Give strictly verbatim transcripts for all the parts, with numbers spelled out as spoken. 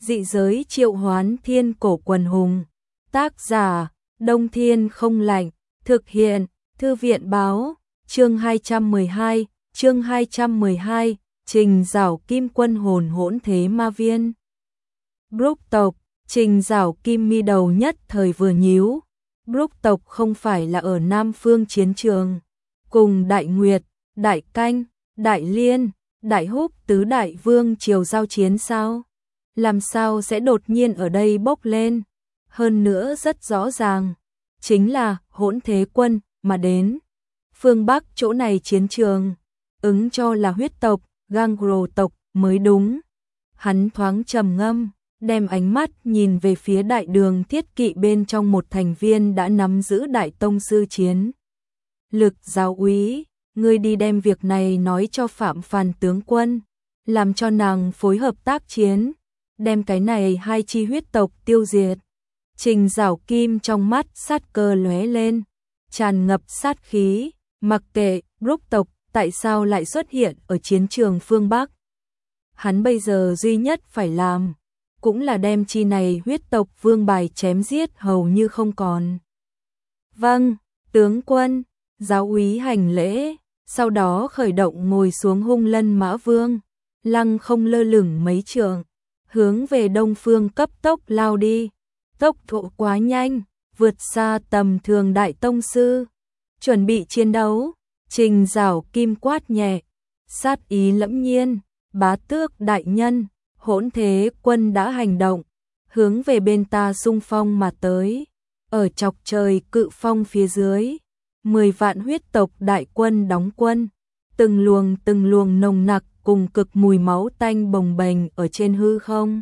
Dị giới triệu hoán thiên cổ quần hùng. Tác giả, Đông Thiên không lạnh. Thực hiện, Thư viện báo. Chương hai trăm mười hai, chương hai trăm mười hai, Trình Giảo Kim quân hồn hỗn thế ma viên. Brook tộc, Trình Giảo Kim mi đầu nhất thời vừa nhíu. Brook tộc không phải là ở Nam phương chiến trường. Cùng Đại Nguyệt, Đại Canh, Đại Liên, Đại Húc tứ đại vương triều giao chiến sao? Làm sao sẽ đột nhiên ở đây bốc lên? Hơn nữa rất rõ ràng, chính là hỗn thế quân mà đến. Phương Bắc chỗ này chiến trường, ứng cho là huyết tộc, Gangrel tộc mới đúng. Hắn thoáng trầm ngâm, đem ánh mắt nhìn về phía đại đường thiết kỵ bên trong một thành viên đã nắm giữ đại tông sư chiến lực. Giáo úy, ngươi đi đem việc này nói cho Phạm Phàn tướng quân, làm cho nàng phối hợp tác chiến, đem cái này hai chi huyết tộc tiêu diệt. Trình Giảo Kim trong mắt sát cơ lóe lên, tràn ngập sát khí, mặc kệ Brook tộc tại sao lại xuất hiện ở chiến trường phương Bắc. Hắn bây giờ duy nhất phải làm, cũng là đem chi này huyết tộc vương bài chém giết hầu như không còn. Vâng, tướng quân. Giáo úy hành lễ, sau đó khởi động ngồi xuống hung lân mã vương, lăng không lơ lửng mấy trượng, hướng về đông phương cấp tốc lao đi. Tốc độ quá nhanh, vượt xa tầm thường đại tông sư. Chuẩn bị chiến đấu, Trình Giảo Kim quát nhẹ, sát ý lẫm nhiên, bá tước đại nhân, hỗn thế quân đã hành động, hướng về bên ta xung phong mà tới. Ở chọc trời cự phong phía dưới, mười vạn huyết tộc đại quân đóng quân, từng luồng từng luồng nồng nặc cùng cực mùi máu tanh bồng bềnh ở trên hư không,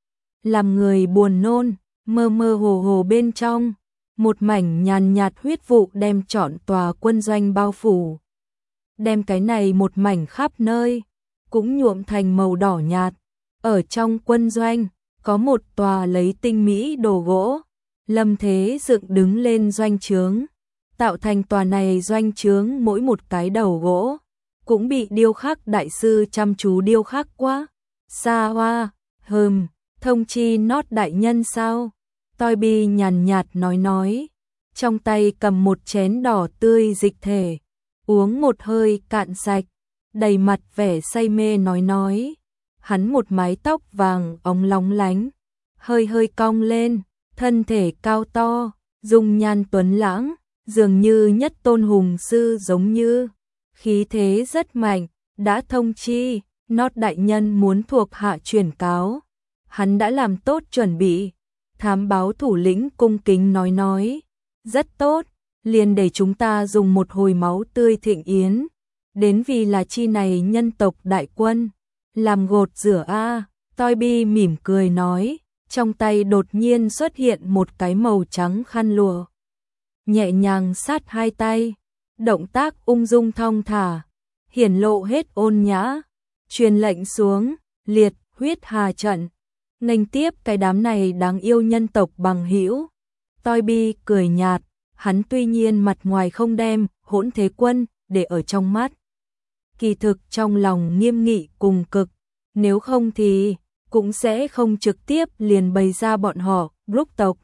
làm người buồn nôn. Mơ mơ hồ hồ bên trong, một mảnh nhàn nhạt huyết vụ đem trọn tòa quân doanh bao phủ, đem cái này một mảnh khắp nơi cũng nhuộm thành màu đỏ nhạt. Ở trong quân doanh có một tòa lấy tinh mỹ đồ gỗ lâm thế dựng đứng lên doanh trướng, tạo thành tòa này doanh trướng mỗi một cái đầu gỗ cũng bị điêu khắc đại sư chăm chú điêu khắc quá. Xa hoa, hừm, thông chi nót đại nhân sao? Toby nhàn nhạt nói nói, trong tay cầm một chén đỏ tươi dịch thể, uống một hơi cạn sạch, đầy mặt vẻ say mê nói nói. Hắn một mái tóc vàng óng lóng lánh, hơi hơi cong lên, thân thể cao to, dung nhan tuấn lãng, dường như nhất tôn hùng sư giống như, khí thế rất mạnh. Đã thông chi, nót đại nhân muốn thuộc hạ truyền cáo, hắn đã làm tốt chuẩn bị. Thám báo thủ lĩnh cung kính nói nói, rất tốt, liền để chúng ta dùng một hồi máu tươi thịnh yến, đến vì là chi này nhân tộc đại quân, làm gột rửa a. Toby mỉm cười nói, trong tay đột nhiên xuất hiện một cái màu trắng khăn lụa, nhẹ nhàng sát hai tay, động tác ung dung thong thả, hiển lộ hết ôn nhã, truyền lệnh xuống, liệt huyết hà trận, nghênh tiếp cái đám này đáng yêu nhân tộc bằng hữu. Toby cười nhạt, hắn tuy nhiên mặt ngoài không đem hỗn thế quân để ở trong mắt, kỳ thực trong lòng nghiêm nghị cùng cực, nếu không thì cũng sẽ không trực tiếp liền bày ra bọn họ. Brook tộc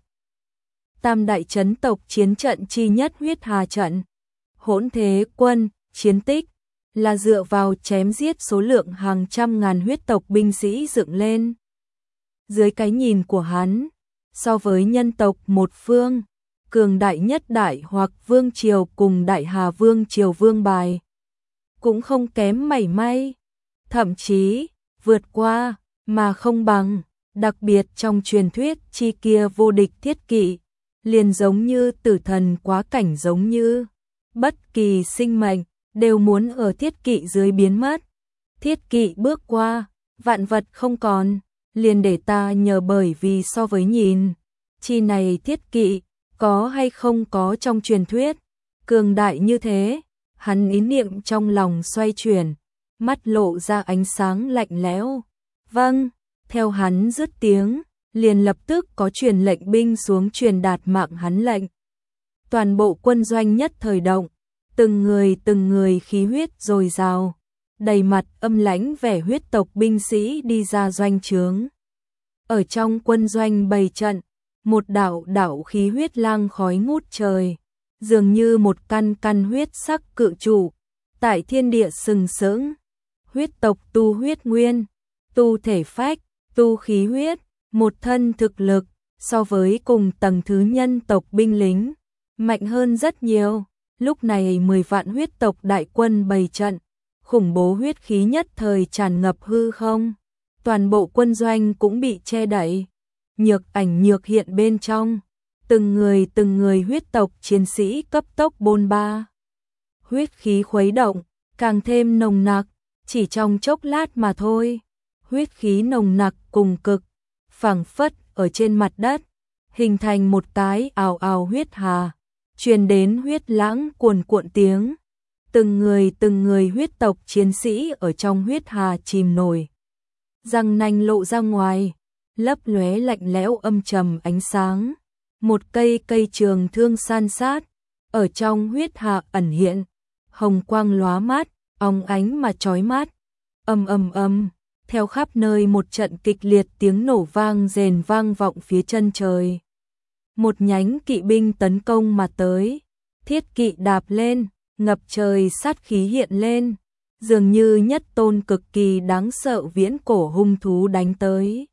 tam đại chấn tộc chiến trận chi nhất huyết hà trận, hỗn thế quân chiến tích là dựa vào chém giết số lượng hàng trăm ngàn huyết tộc binh sĩ dựng lên. Dưới cái nhìn của hắn, so với nhân tộc một phương, cường đại nhất đại hoặc vương triều cùng đại hà vương triều vương bài, cũng không kém mảy may, thậm chí vượt qua, mà không bằng. Đặc biệt trong truyền thuyết chi kia vô địch thiết kỵ, liền giống như tử thần quá cảnh, giống như bất kỳ sinh mệnh đều muốn ở thiết kỵ dưới biến mất. Thiết kỵ bước qua, vạn vật không còn, liền để ta nhờ, bởi vì so với nhìn, chi này thiết kỵ có hay không có trong truyền thuyết cường đại như thế. Hắn ý niệm trong lòng xoay chuyển, mắt lộ ra ánh sáng lạnh lẽo. Vâng, theo hắn dứt tiếng, liền lập tức có truyền lệnh binh xuống truyền đạt mạng hắn lệnh. Toàn bộ quân doanh nhất thời động, từng người từng người khí huyết dồi dào, đầy mặt âm lãnh vẻ huyết tộc binh sĩ đi ra doanh trướng. Ở trong quân doanh bày trận, một đạo đạo khí huyết lang khói ngút trời, dường như một căn căn huyết sắc cự trụ, tại thiên địa sừng sững. Huyết tộc tu huyết nguyên, tu thể phách, tu khí huyết, một thân thực lực, so với cùng tầng thứ nhân tộc binh lính, mạnh hơn rất nhiều. Lúc này mười vạn huyết tộc đại quân bày trận, khủng bố huyết khí nhất thời tràn ngập hư không. Toàn bộ quân doanh cũng bị che đậy, nhược ảnh nhược hiện bên trong, từng người từng người huyết tộc chiến sĩ cấp tốc bôn ba. Huyết khí khuấy động, càng thêm nồng nặc, chỉ trong chốc lát mà thôi. Huyết khí nồng nặc cùng cực, phảng phất ở trên mặt đất, hình thành một cái ào ào huyết hà, truyền đến huyết lãng cuồn cuộn tiếng. Từng người từng người huyết tộc chiến sĩ ở trong huyết hà chìm nổi, răng nanh lộ ra ngoài, lấp lóe lạnh lẽo âm trầm ánh sáng. Một cây cây trường thương san sát, ở trong huyết hà ẩn hiện, hồng quang lóa mắt, óng ánh mà chói mắt. Ầm ầm ầm, theo khắp nơi một trận kịch liệt tiếng nổ vang rền vang vọng phía chân trời. Một nhánh kỵ binh tấn công mà tới, thiết kỵ đạp lên, ngập trời sát khí hiện lên, dường như nhất tôn cực kỳ đáng sợ viễn cổ hung thú đánh tới.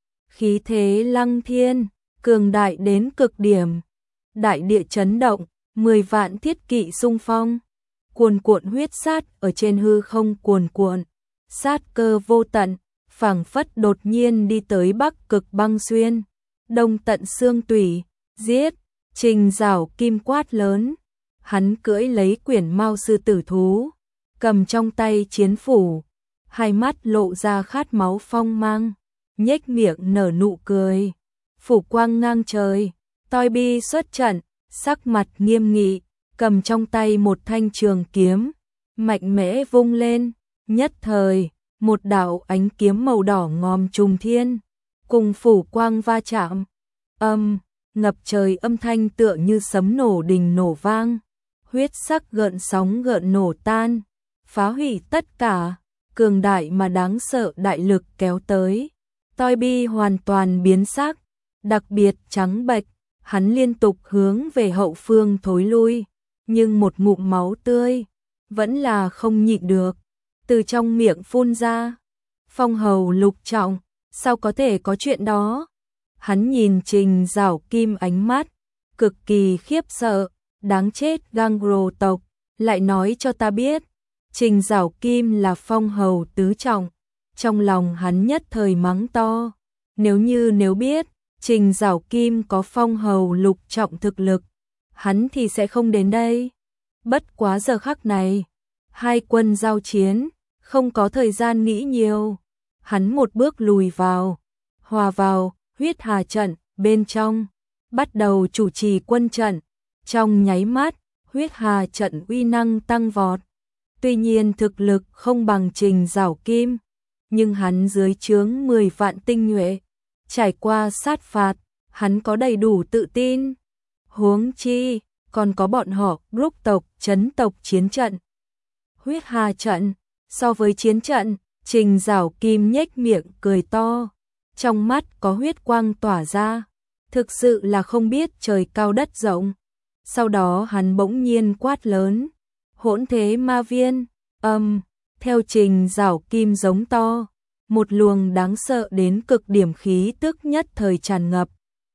Khí thế lăng thiên, cường đại đến cực điểm, đại địa chấn động, mười vạn thiết kỵ xung phong, cuồn cuộn huyết sát ở trên hư không cuồn cuộn, sát cơ vô tận, phảng phất đột nhiên đi tới Bắc Cực băng xuyên, Đông tận xương tủy, giết. Trình Giảo Kim quát lớn, hắn cưỡi lấy quyển mao sư tử thú, cầm trong tay chiến phủ, hai mắt lộ ra khát máu phong mang, nhếch miệng nở nụ cười. Phủ quang ngang trời, Toi Bi xuất trận, sắc mặt nghiêm nghị, cầm trong tay một thanh trường kiếm, mạnh mẽ vung lên, nhất thời, một đạo ánh kiếm màu đỏ ngòm trùng thiên, cùng phủ quang va chạm, âm, ngập trời âm thanh tựa như sấm nổ đình nổ vang, huyết sắc gợn sóng gợn nổ tan, phá hủy tất cả, cường đại mà đáng sợ đại lực kéo tới. Toi Bi hoàn toàn biến sắc, đặc biệt trắng bệch, hắn liên tục hướng về hậu phương thối lui, nhưng một ngụm máu tươi vẫn là không nhịn được, từ trong miệng phun ra. Phong hầu lục trọng, sao có thể có chuyện đó? Hắn nhìn Trình Giảo Kim ánh mắt cực kỳ khiếp sợ, đáng chết Gangro tộc, lại nói cho ta biết, Trình Giảo Kim là phong hầu tứ trọng. Trong lòng hắn nhất thời mắng to, nếu như nếu biết Trình Giảo Kim có phong hầu lục trọng thực lực, hắn thì sẽ không đến đây. Bất quá giờ khắc này, hai quân giao chiến, không có thời gian nghĩ nhiều. Hắn một bước lùi vào, hòa vào huyết hà trận bên trong, bắt đầu chủ trì quân trận. Trong nháy mắt, huyết hà trận uy năng tăng vọt. Tuy nhiên thực lực không bằng Trình Giảo Kim, nhưng hắn dưới trướng mười vạn tinh nhuệ, trải qua sát phạt, hắn có đầy đủ tự tin. Huống chi, còn có bọn họ group tộc, chấn tộc chiến trận. Huyết hà trận, so với chiến trận, Trình Giảo Kim nhếch miệng cười to, trong mắt có huyết quang tỏa ra, thực sự là không biết trời cao đất rộng. Sau đó hắn bỗng nhiên quát lớn, hỗn thế ma viên, âm, theo Trình Giảo Kim giống to, một luồng đáng sợ đến cực điểm khí tức nhất thời tràn ngập,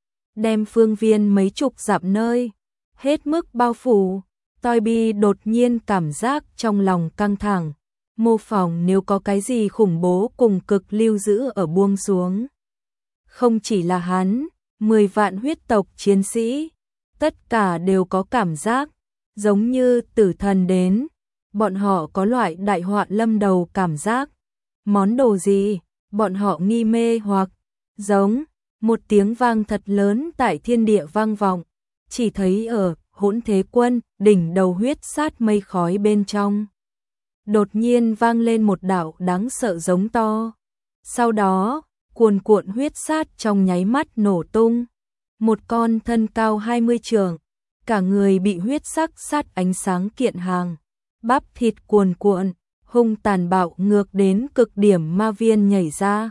đem phương viên mấy chục dặm nơi, hết mức bao phủ. Toi Bi đột nhiên cảm giác trong lòng căng thẳng, mô phỏng nếu có cái gì khủng bố cùng cực lưu giữ ở buông xuống. Không chỉ là hắn, mười vạn huyết tộc chiến sĩ, tất cả đều có cảm giác, giống như tử thần đến, bọn họ có loại đại họa lâm đầu cảm giác. Món đồ gì? Bọn họ nghi mê hoặc giống, một tiếng vang thật lớn tại thiên địa vang vọng, chỉ thấy ở hỗn thế quân, đỉnh đầu huyết sát mây khói bên trong. Đột nhiên vang lên một đạo đáng sợ giống to. Sau đó, cuồn cuộn huyết sát trong nháy mắt nổ tung. Một con thân cao hai mươi trượng, cả người bị huyết sắc sát ánh sáng kiện hàng, bắp thịt cuồn cuộn, hung tàn bạo ngược đến cực điểm ma viên nhảy ra.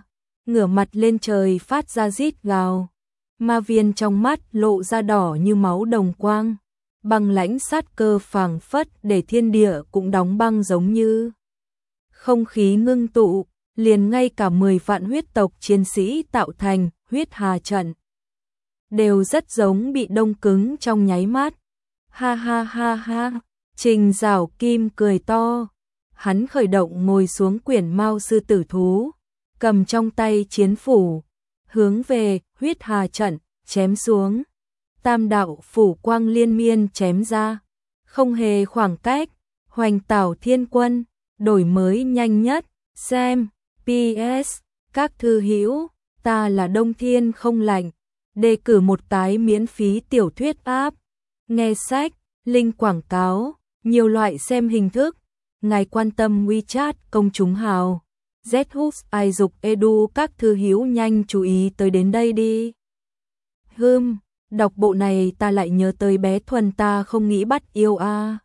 ngửa mặt lên trời phát ra rít gào. Ma viên trong mắt lộ ra đỏ như máu đồng quang, băng lãnh sát cơ phảng phất để thiên địa cũng đóng băng giống như không khí ngưng tụ, liền ngay cả mười vạn huyết tộc chiến sĩ tạo thành huyết hà trận đều rất giống bị đông cứng trong nháy mắt. Ha ha ha ha, Trình Giảo Kim cười to, hắn khởi động ngồi xuống quyển mao sư tử thú, cầm trong tay chiến phủ, hướng về huyết hà trận chém xuống. Tam đạo phủ quang liên miên chém ra, không hề khoảng cách. Hoành Tảo Thiên Quân, đổi mới nhanh nhất, xem pê ét các thư hữu, ta là Đông Thiên Không Lạnh, đề cử một tái miễn phí tiểu thuyết app, nghe sách, link quảng cáo, nhiều loại xem hình thức. Ngài quan tâm WeChat công chúng hào, Zhooks ai dục edu các thư hữu nhanh chú ý tới đến đây đi. Hừm, đọc bộ này ta lại nhớ tới bé Thuần ta không nghĩ bắt yêu a. À.